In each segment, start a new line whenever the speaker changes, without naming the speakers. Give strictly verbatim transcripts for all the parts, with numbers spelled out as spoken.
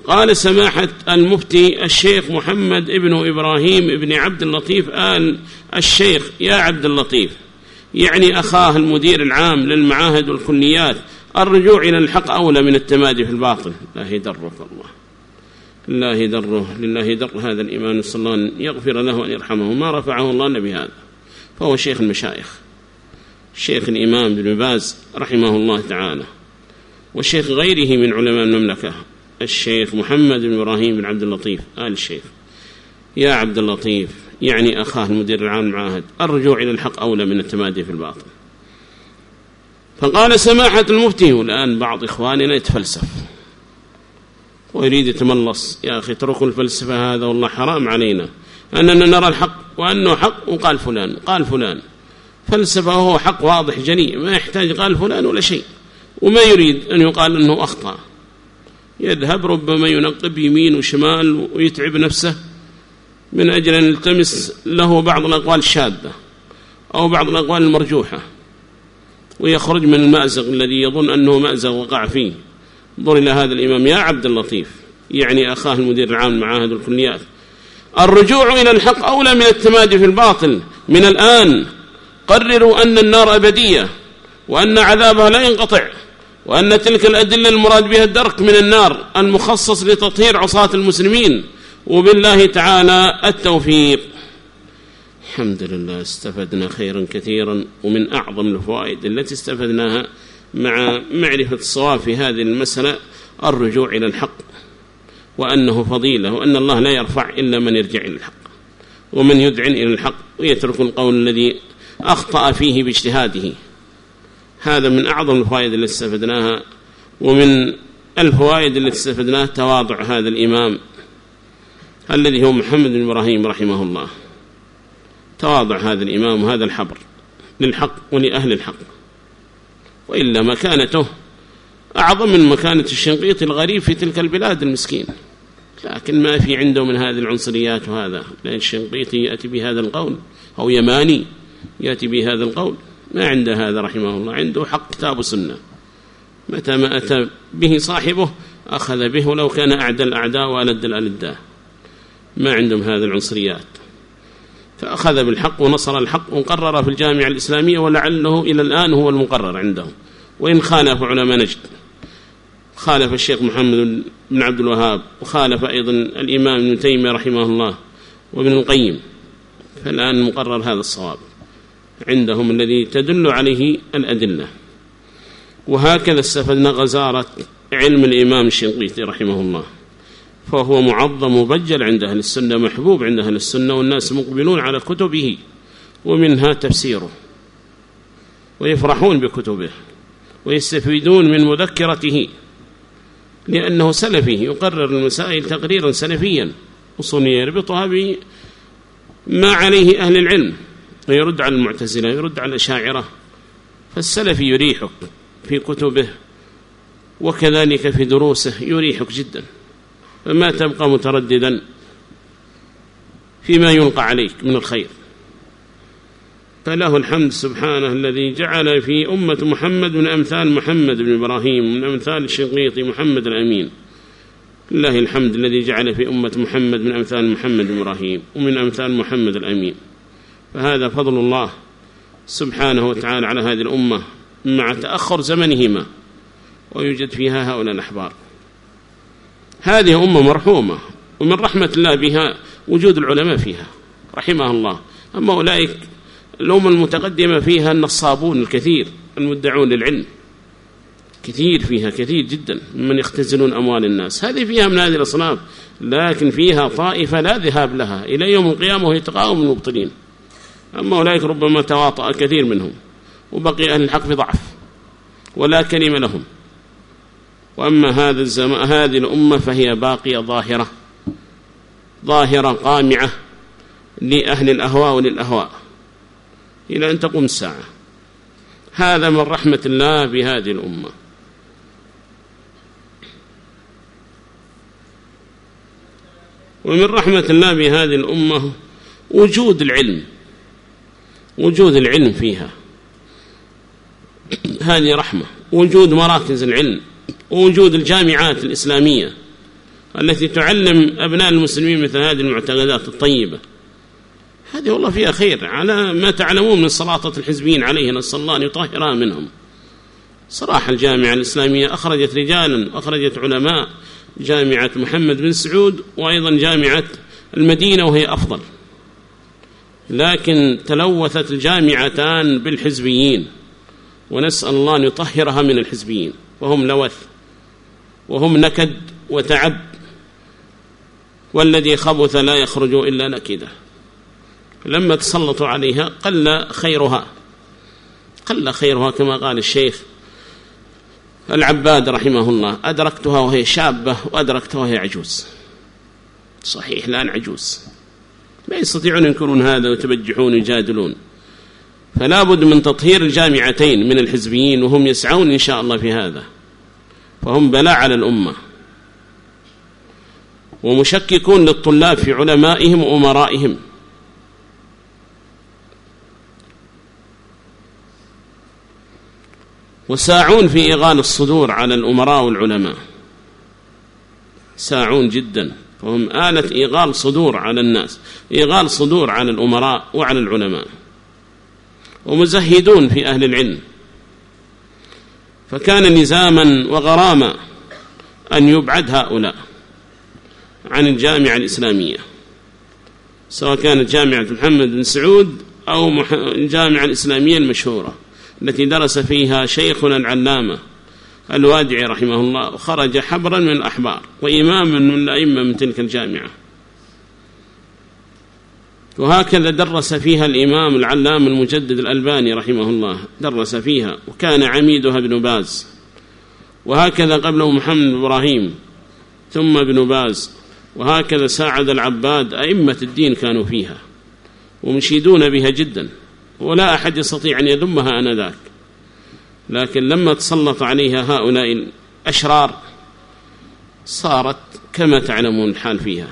قال سماحة المفتي الشيخ محمد ابن إبراهيم ابن عبد اللطيف آل الشيخ يا عبد اللطيف، يعني أخاه المدير العام للمعاهد والكليات، الرجوع إلى الحق أولى من التمادي في الباطل. الله يدرك الله، الله يدره، لله يدر هذا الإمام، صلى الله أن يغفر له وأن يرحمه، ما رفعه الله النبي هذا، فهو شيخ المشايخ، شيخ الإمام بن باز رحمه الله تعالى، وشيخ غيره من علماء المملكة الشيخ محمد بن إبراهيم بن عبد اللطيف آل الشيخ يا عبد اللطيف، يعني أخاه المدير العام المعاهد، الرجوع إلى الحق أولى من التمادي في الباطل. فقال سماحة المفتي، والآن بعض إخواننا يتفلسف ويريد يتملص، يا أخي اتركوا الفلسفة هذا والله حرام علينا أننا نرى الحق وأنه حق وقال فلان قال فلان، فلسفة وهو حق واضح جلي ما يحتاج قال فلان ولا شيء، وما يريد أن يقال أنه أخطأ، يذهب ربما ينقب يمين وشمال ويتعب نفسه من أجل أن يلتمس له بعض الأقوال الشاذة أو بعض الأقوال المرجوحة، ويخرج من المأزق الذي يظن أنه مأزق وقع فيه. انظر إلى هذا الإمام يا عبد اللطيف، يعني أخاه المدير العام المعاهد والكليات، الرجوع إلى الحق أولى من التمادي في الباطل. من الآن قرروا أن النار أبدية وأن عذابها لا ينقطع، وأن تلك الأدلة المراد بها الدرك من النار المخصص لتطهير عصاة المسلمين، وبالله تعالى التوفيق. الحمد لله استفدنا خيرا كثيرا، ومن أعظم الفوائد التي استفدناها مع معرفة الصواب في هذه المسألة الرجوع إلى الحق، وأنه فضيلة، وأن الله لا يرفع إلا من يرجع إلى الحق ومن يدعن إلى الحق ويترك القول الذي أخطأ فيه باجتهاده. هذا من أعظم الفوائد التي استفدناها. ومن الفوائد التي استفدناها تواضع هذا الإمام الذي هو محمد بن إبراهيم رحمه الله، تواضع هذا الإمام وهذا الحبر للحق ولأهل الحق، وإلا مكانته أعظم من مكانة الشنقيطي الغريب في تلك البلاد المسكين، لكن ما في عنده من هذه العنصريات. وهذا لأن الشنقيطي يأتي بهذا القول، أو يماني يأتي بهذا القول، ما عنده هذا رحمه الله، عنده حق كتاب وسنة، متى ما أتى به صاحبه أخذ به ولو كان أعدى الأعداء وألد الألداء، ما عندهم هذه العنصريات. فأخذ بالحق ونصر الحق وقرر في الجامعة الإسلامية، ولعله إلى الآن هو المقرر عندهم، وإن خالف علماء نجد، خالف الشيخ محمد بن عبد الوهاب، وخالف أيضا الإمام ابن تيمية رحمه الله وابن القيم، فالآن مقرر هذا الصواب عندهم الذي تدل عليه الأدلة. وهكذا استفدنا غزارة علم الإمام الشنقيطي رحمه الله، فهو معظم مبجل عند أهل السنة، محبوب عند أهل السنة، والناس مقبلون على كتبه ومنها تفسيره، ويفرحون بكتبه ويستفيدون من مذكرته، لأنه سلفي يقرر المسائل تقريرا سلفيا أصوليا يربطها بما عليه أهل العلم، ويرد على المعتزلة يرد على الأشاعرة. فالسلفي يريحك في كتبه وكذلك في دروسه يريحك جدا، فما تبقى مترددا فيما يلقى عليك من الخير. فله الحمد سبحانه الذي جعل في أمة محمد من أمثال محمد بن إبراهيم، من أمثال الشنقيطي محمد الأمين. لله الحمد الذي جعل في أمة محمد من أمثال محمد بن إبراهيم ومن أمثال محمد الأمين. فهذا فضل الله سبحانه وتعالى على هذه الأمة مع تأخر زمنهما، ويوجد فيها هؤلاء الأحبار. هذه أمة مرحومة، ومن رحمة الله بها وجود العلماء فيها رحمه الله. أما أولئك الأمة المتقدمة فيها النصابون الكثير المدعون للعلم، كثير فيها كثير جدا من يختزلون أموال الناس، هذه فيها من هذه الأصناف، لكن فيها طائفة لا ذهاب لها إلى يوم القيامة وهي تقاوم المبطلين. أما أولئك ربما تواطأ كثير منهم، وبقي أهل الحق بضعف ولا كلمة لهم. وأما هذا الزمان هذه الأمة فهي باقية ظاهرة ظاهرة قامعة لأهل الأهواء وللأهواء إلى أن تقوم الساعة. هذا من رحمة الله بهذه الأمة. ومن رحمة الله بهذه الأمة وجود العلم، وجود العلم فيها، هذه رحمة. وجود مراكز العلم، ووجود الجامعات الإسلامية التي تعلم أبناء المسلمين مثل هذه المعتقدات الطيبة، هذه والله فيها خير على ما تعلمون من سلاطة الحزبيين عليه، نسأل الله أن يطهرها منهم. صراحة الجامعة الإسلامية أخرجت رجالا، أخرجت علماء، جامعة محمد بن سعود وأيضا جامعة المدينة وهي أفضل، لكن تلوثت الجامعتان بالحزبيين، ونسأل الله أن يطهرها من الحزبيين، وهم لوث وهم نكد وتعب، والذي خبث لا يخرج إلا نكده. لما تسلطوا عليها قل خيرها، قل خيرها كما قال الشيخ العباد رحمه الله: أدركتها وهي شابة وأدركتها وهي عجوز. صحيح الآن عجوز، ما يستطيعون ينكرون هذا ويتبجحون ويجادلون. فلا بد من تطهير الجامعتين من الحزبيين، وهم يسعون إن شاء الله في هذا، فهم بلاء على الأمة، ومشككون للطلاب في علمائهم وأمرائهم. وساعون في إغال الصدور على الأمراء والعلماء، ساعون جدا، وهم آلة إغال صدور على الناس، إغال صدور على الأمراء وعلى العلماء، ومزهدون في أهل العلم. فكان لزاما وغراما أن يبعد هؤلاء عن الجامعة الإسلامية، سواء كانت جامعة محمد بن سعود أو الجامعة الإسلامية المشهورة التي درس فيها شيخنا العلامة الوادعي رحمه الله، وخرج حبرا من الأحبار وإماما من الأئمة من تلك الجامعة. وهكذا درس فيها الإمام العلامة المجدد الألباني رحمه الله، درس فيها وكان عميدها ابن باز، وهكذا قبله محمد إبراهيم ثم ابن باز، وهكذا ساعد العباد، أئمة الدين كانوا فيها ومشيدون بها جدا، ولا أحد يستطيع أن يذمها آنذاك. لكن لما تسلط عليها هؤلاء الأشرار صارت كما تعلمون الحال فيها،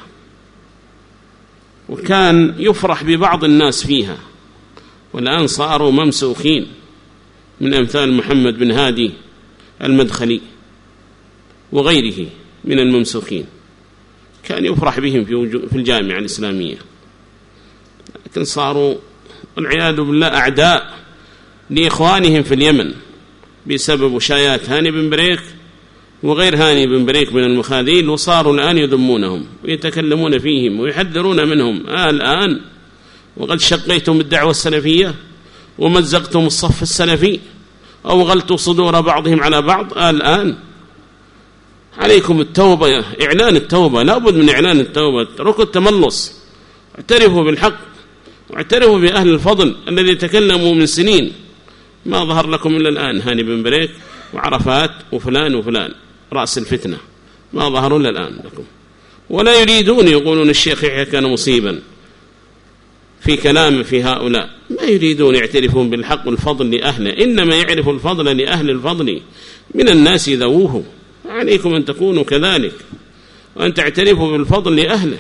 وكان يفرح ببعض الناس فيها، والآن صاروا ممسوخين، من أمثال محمد بن هادي المدخلي وغيره من الممسوخين، كان يفرح بهم في الجامعة الإسلامية، لكن صاروا والعياذ بالله أعداء لإخوانهم في اليمن بسبب وشايات هاني بن بريك وغير هاني بن بريك من المخاذيل، وصاروا الآن يذمونهم ويتكلمون فيهم ويحذرون منهم. آه الآن وقد شقيتم الدعوة السلفية ومزقتم الصف السلفي أو غلتوا صدور بعضهم على بعض. آه الآن عليكم التوبة، إعلان التوبة، لا بد من إعلان التوبة، اتركوا التملص، اعترفوا بالحق واعترفوا بأهل الفضل الذي تكلموا من سنين، ما ظهر لكم إلا الآن هاني بن بريك وعرفات وفلان وفلان رأس الفتنة، ما ظهروا إلا الآن لكم، ولا يريدون يقولون الشيخ يحيى كان مصيبا في كلام في هؤلاء، ما يريدون يعترفون بالحق والفضل لأهله، إنما يعرف الفضل لأهل الفضل من الناس ذووه. عليكم أن تكونوا كذلك وأن تعترفوا بالفضل لأهله.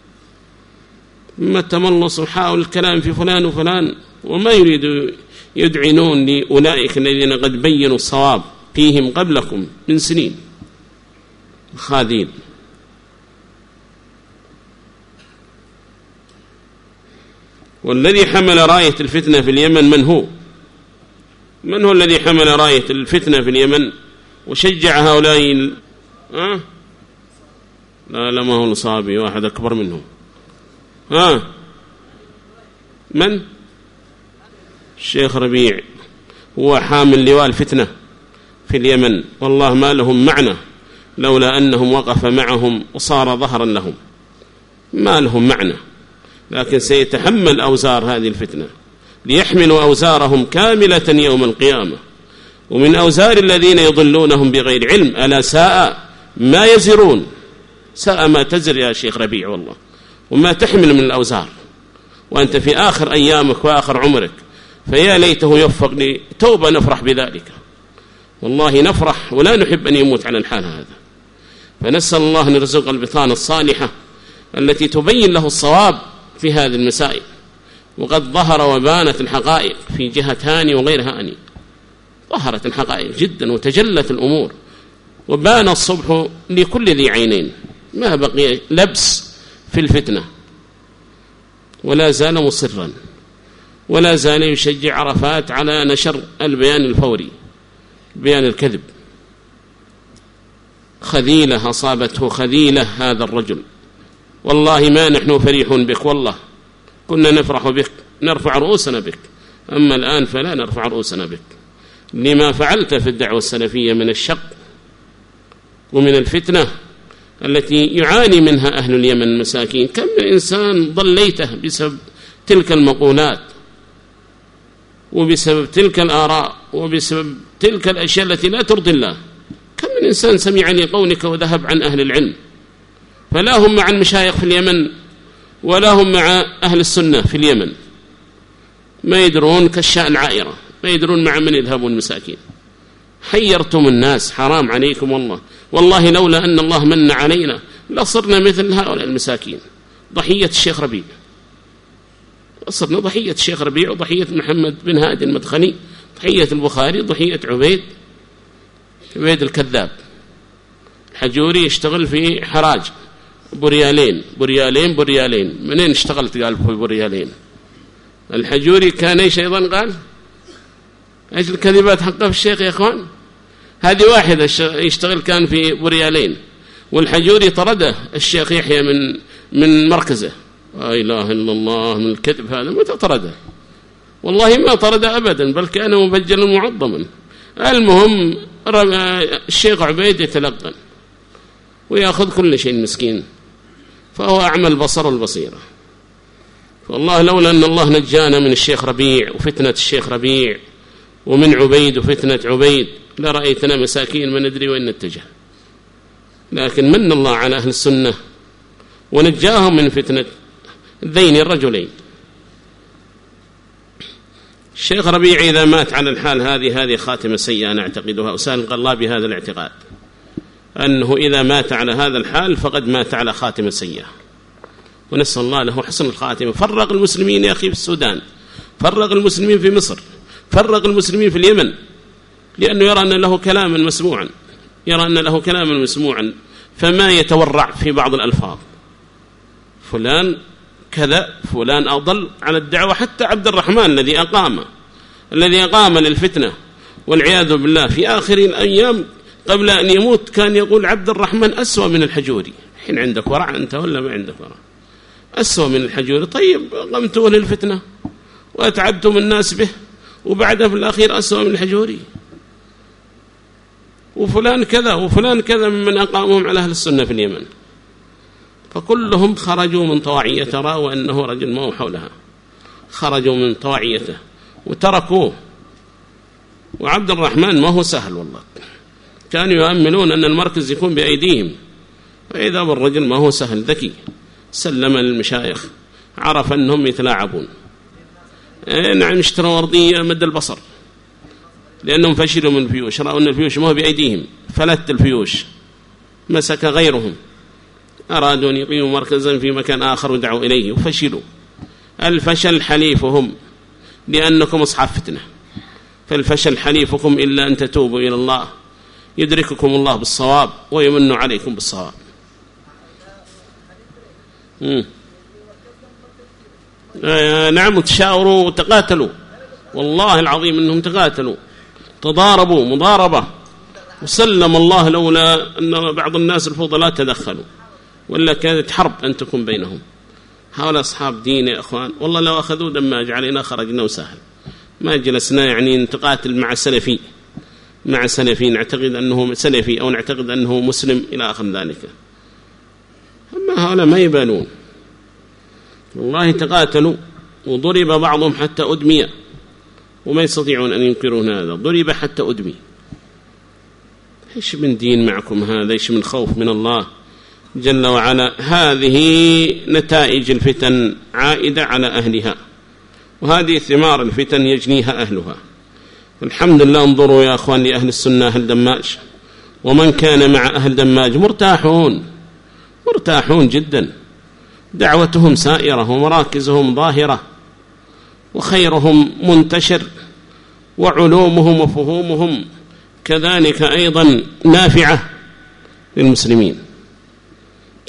ما التملص وحاول الكلام في فلان وفلان، وما يريد يدعنون لأولئك الذين قد بينوا الصواب فيهم قبلكم من سنين خاذين. والذي حمل راية الفتنة في اليمن من هو؟ من هو الذي حمل راية الفتنة في اليمن وشجع هؤلاء ال... أه؟ لا لا ما هو الصحابي، واحد أكبر منه. ها أه؟ من؟ الشيخ ربيع هو حامل لواء الفتنة في اليمن، والله ما لهم معنى لولا أنهم وقف معهم وصار ظهرا لهم، ما لهم معنى، لكن سيتحمل أوزار هذه الفتنة، ليحملوا أوزارهم كاملة يوم القيامة، ومن أوزار الذين يضلونهم بغير علم، ألا ساء ما يزرون، ساء ما تزر يا شيخ ربيع والله، وما تحمل من الأوزار وأنت في آخر أيامك وآخر عمرك، فيا ليته يوفق لتوبة نفرح بذلك، والله نفرح ولا نحب أن يموت على الحال هذا. فنسأل الله أن يرزق البطانة الصالحة التي تبين له الصواب في هذه المسائل. وقد ظهر وبانت الحقائق في جهة هاني وغير هاني، ظهرت الحقائق جدا وتجلت الأمور، وبان الصبح لكل ذي عينين، ما بقي لبس في الفتنة، ولا زال مصرا، ولا زال يشجع عرفات على نشر البيان الفوري، بيان الكذب. خذيلة أصابته خذيلة هذا الرجل، والله ما نحن فرحون بك، والله كنا نفرح بك نرفع رؤوسنا بك، أما الآن فلا نرفع رؤوسنا بك لما فعلت في الدعوة السلفية من الشق ومن الفتنة التي يعاني منها أهل اليمن المساكين. كم من إنسان ضليته بسبب تلك المقولات وبسبب تلك الآراء وبسبب تلك الأشياء التي لا ترضي الله. كم من إنسان سمع لقولك وذهب عن أهل العلم، فلا هم مع المشايخ في اليمن ولا هم مع أهل السنة في اليمن، ما يدرون كالشاء العائرة، ما يدرون مع من يذهبون المساكين. حيرتم الناس، حرام عليكم والله. والله لولا أن الله من علينا لصرنا مثل هؤلاء المساكين، ضحية الشيخ ربيع، صرنا ضحية الشيخ ربيع وضحية محمد بن هادي المدخلي، ضحية البخاري، ضحية عبيد عبيد الكذاب. الحجوري يشتغل في حراج بريالين بريالين بريالين. منين اشتغلت؟ قال في بريالين. الحجوري كان ايش ايضا؟ قال ايش الكذبات حقه في الشيخ يا اخوان؟ هذه واحدة يشتغل كان في بريالين، والحجوري طرده الشيخ يحيى من من مركزه. لا إله إلا الله، من الكذب هذا. متى طرده؟ والله ما طرده أبدا، بل كان مبجلا معظما. المهم الشيخ عبيد يتلقن ويأخذ كل شيء مسكين، فهو أعمى البصر والبصيرة. والله لولا أن الله نجانا من الشيخ ربيع وفتنة الشيخ ربيع ومن عبيد وفتنة عبيد لرأيتنا مساكين ما ندري وين نتجه. لكن من الله على أهل السنة ونجاهم من فتنة ذين الرجلين. الشيخ ربيع إذا مات على الحال هذه هذه خاتمة سيئة نعتقدها، وسأل القلاب بهذا الاعتقاد أنه إذا مات على هذا الحال فقد مات على خاتمة سيئة، ونسأل الله له حسن الخاتمة. فرق المسلمين يا أخي في السودان، فرق المسلمين في مصر، فرق المسلمين في اليمن، لأنه يرى أن له كلاما مسموعا، يرى أن له كلاما مسموعا، فما يتورع في بعض الألفاظ. فلان كذا، فلان أضل على الدعوة. حتى عبد الرحمن الذي أقام الذي أقام للفتنة والعياذ بالله في آخر الأيام قبل أن يموت كان يقول عبد الرحمن أسوأ من الحجوري. حين عندك ورع أنت ولا ما عندك ورع؟ أسوأ من الحجوري. طيب قمتوا للفتنة وأتعبتم الناس به، وبعدها في الأخير أسوأ من الحجوري. وفلان كذا وفلان كذا ممن أقامهم على أهل السنة في اليمن، فكلهم خرجوا من طواعية. ترى وأنه رجل ما هو حولها، خرجوا من طواعيته وتركوه. وعبد الرحمن ما هو سهل والله، كانوا يؤملون أن المركز يكون بأيديهم، فإذا بالرجل ما هو سهل، ذكي، سلم للمشايخ، عرف أنهم يتلاعبون. إيه نعم، اشتروا أرضية مد البصر لأنهم فشلوا من الفيوش، رأوا أن الفيوش ما هو بأيديهم، فلت الفيوش، مسك غيرهم، أرادوا أن يقيموا مركزا في مكان آخر ودعوا إليه وفشلوا. الفشل حليفهم، لأنكم أصحاب فتنة، فالفشل حليفكم إلا أن تتوبوا إلى الله يدرككم الله بالصواب ويمن عليكم بالصواب. آه نعم، تشاوروا وتقاتلوا، والله العظيم أنهم تقاتلوا، تضاربوا مضاربة، وسلم الله لولا أن بعض الناس الفضلاء تدخلوا، ولا كانت حرب أن تكون بينهم. هؤلاء أصحاب دين يا أخوان، والله لو أخذوا دماج علينا خرجنا وسهل، ما جلسنا يعني نتقاتل مع سلفي مع سلفي نعتقد أنه سلفي أو نعتقد أنه مسلم إلى آخر ذلك. أما هؤلاء ما يبالون، والله تقاتلوا وضرب بعضهم حتى أدمي، وما يستطيعون أن ينكرون هذا، ضرب حتى أدمي. إيش من دين معكم هذا؟ إيش من خوف من الله جل وعلا؟ هذه نتائج الفتن عائدة على أهلها، وهذه ثمار الفتن يجنيها أهلها. الحمد لله. انظروا يا أخوان لأهل السنة أهل دماج، ومن كان مع أهل دماج مرتاحون مرتاحون جدا، دعوتهم سائرة ومراكزهم ظاهرة وخيرهم منتشر، وعلومهم وفهومهم كذلك أيضا نافعة للمسلمين.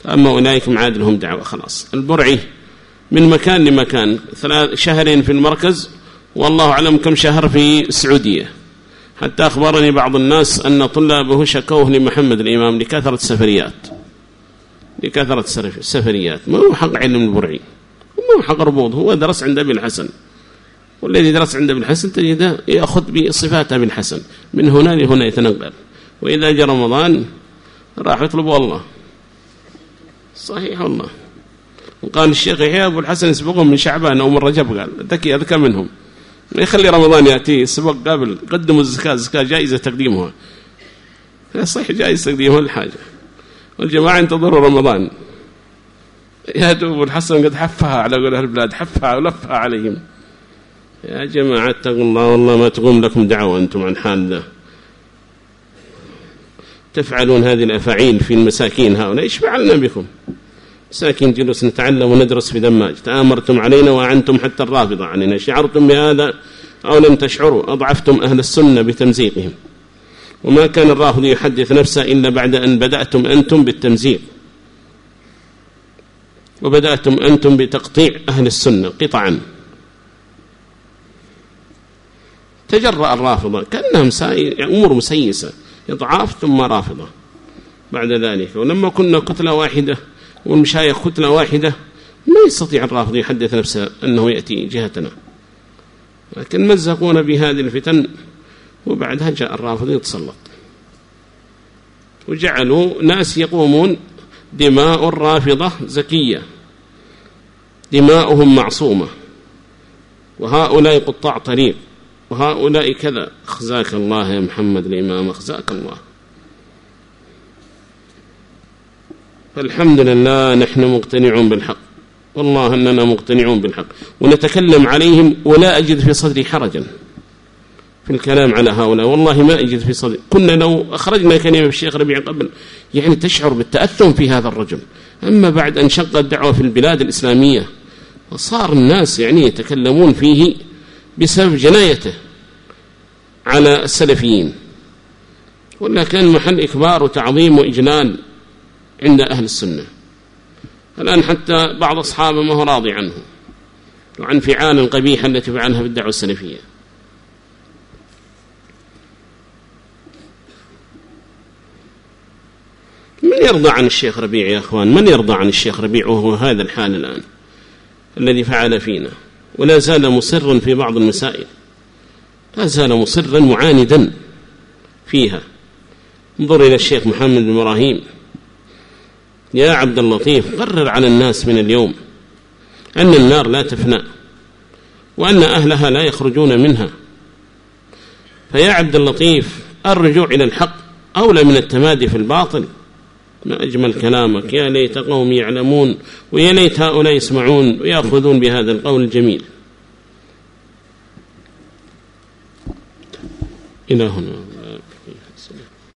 أما أولئك معاد لهم دعوة خلاص. البرعي من مكان لمكان، ثلاث شهرين في المركز والله أعلم كم شهر في السعودية، حتى أخبرني بعض الناس أن طلابه شكوه لمحمد الإمام لكثرة سفريات لكثرة سفريات. ما هو حق علم البرعي، ما هو حق ربوض، هو درس عند أبي الحسن، والذي درس عند أبي الحسن تجده يأخذ بصفات أبي الحسن، من هنا لهنا يتنقل، وإذا جاء رمضان راح يطلب والله. صحيح والله. وقال الشيخ يحيى أبو الحسن يسبقهم من شعبان أو من رجب، قال ذكي أذكى منهم، ما يخلي رمضان يأتي سبق قبل، قدموا الزكاة، الزكاة جائزة تقديمها، صحيح جائزة تقديمها الحاجة، والجماعة ينتظروا رمضان. يا أبو الحسن قد حفها على قول أهل البلاد، حفها ولفها عليهم. يا جماعة اتقوا الله، والله ما تقوم لكم دعوة أنتم عن حال ذا، تفعلون هذه الأفاعيل في المساكين هؤلاء. إيش فعلنا بكم؟ مساكين جلوس نتعلم وندرس في دماج، تآمرتم علينا وأعنتم حتى الرافضة عننا، شعرتم بهذا أو لم تشعروا، أضعفتم أهل السنة بتمزيقهم، وما كان الرافض يحدث نفسه إلا بعد أن بدأتم أنتم بالتمزيق، وبدأتم أنتم بتقطيع أهل السنة قطعا. تجرأ الرافضة كأنهم أمور مسيسة، إضعاف ثم رافضة بعد ذلك. ولما كنا كتلة واحدة والمشايخ كتلة واحدة ما يستطيع الرافض يحدث نفسه أنه يأتي جهتنا، لكن مزقون بهذه الفتن، وبعدها جاء الرافض يتسلط، وجعلوا ناس يقومون دماء الرافضة زكية، دماؤهم معصومة، وهؤلاء قطاع طريق، وهؤلاء كذا. أخزاك الله يا محمد الإمام، أخزاك الله. فالحمد لله نحن مقتنعون بالحق، والله أننا مقتنعون بالحق، ونتكلم عليهم ولا أجد في صدري حرجا في الكلام على هؤلاء، والله ما أجد في صدري. كنا لو أخرجنا كلمة الشيخ ربيع قبل يعني تشعر بالتأثم في هذا الرجل، أما بعد أن شق الدعوة في البلاد الإسلامية وصار الناس يعني يتكلمون فيه بسبب جنايته على السلفيين، ولا كان محل إكبار وتعظيم وإجلال عند أهل السنة. الآن حتى بعض أصحابه ما هو راضي عنه وعن فعال القبيحة التي فعلها في الدعوة السلفية. من يرضى عن الشيخ ربيع يا أخوان؟ من يرضى عن الشيخ ربيع وهو هذا الحال الآن الذي فعل فينا؟ ولا زال مصرا في بعض المسائل، لا زال مصرا معاندا فيها. انظر إلى الشيخ محمد بن إبراهيم، يا عبد اللطيف قرر على الناس من اليوم أن النار لا تفنى، وأن أهلها لا يخرجون منها. فيا عبد اللطيف الرجوع إلى الحق أولى من التمادي في الباطل. ما أجمل كلامك، يا ليت قوم يعلمون، ويا ليت هؤلاء يسمعون ويأخذون بهذا القول الجميل. إلى هنا.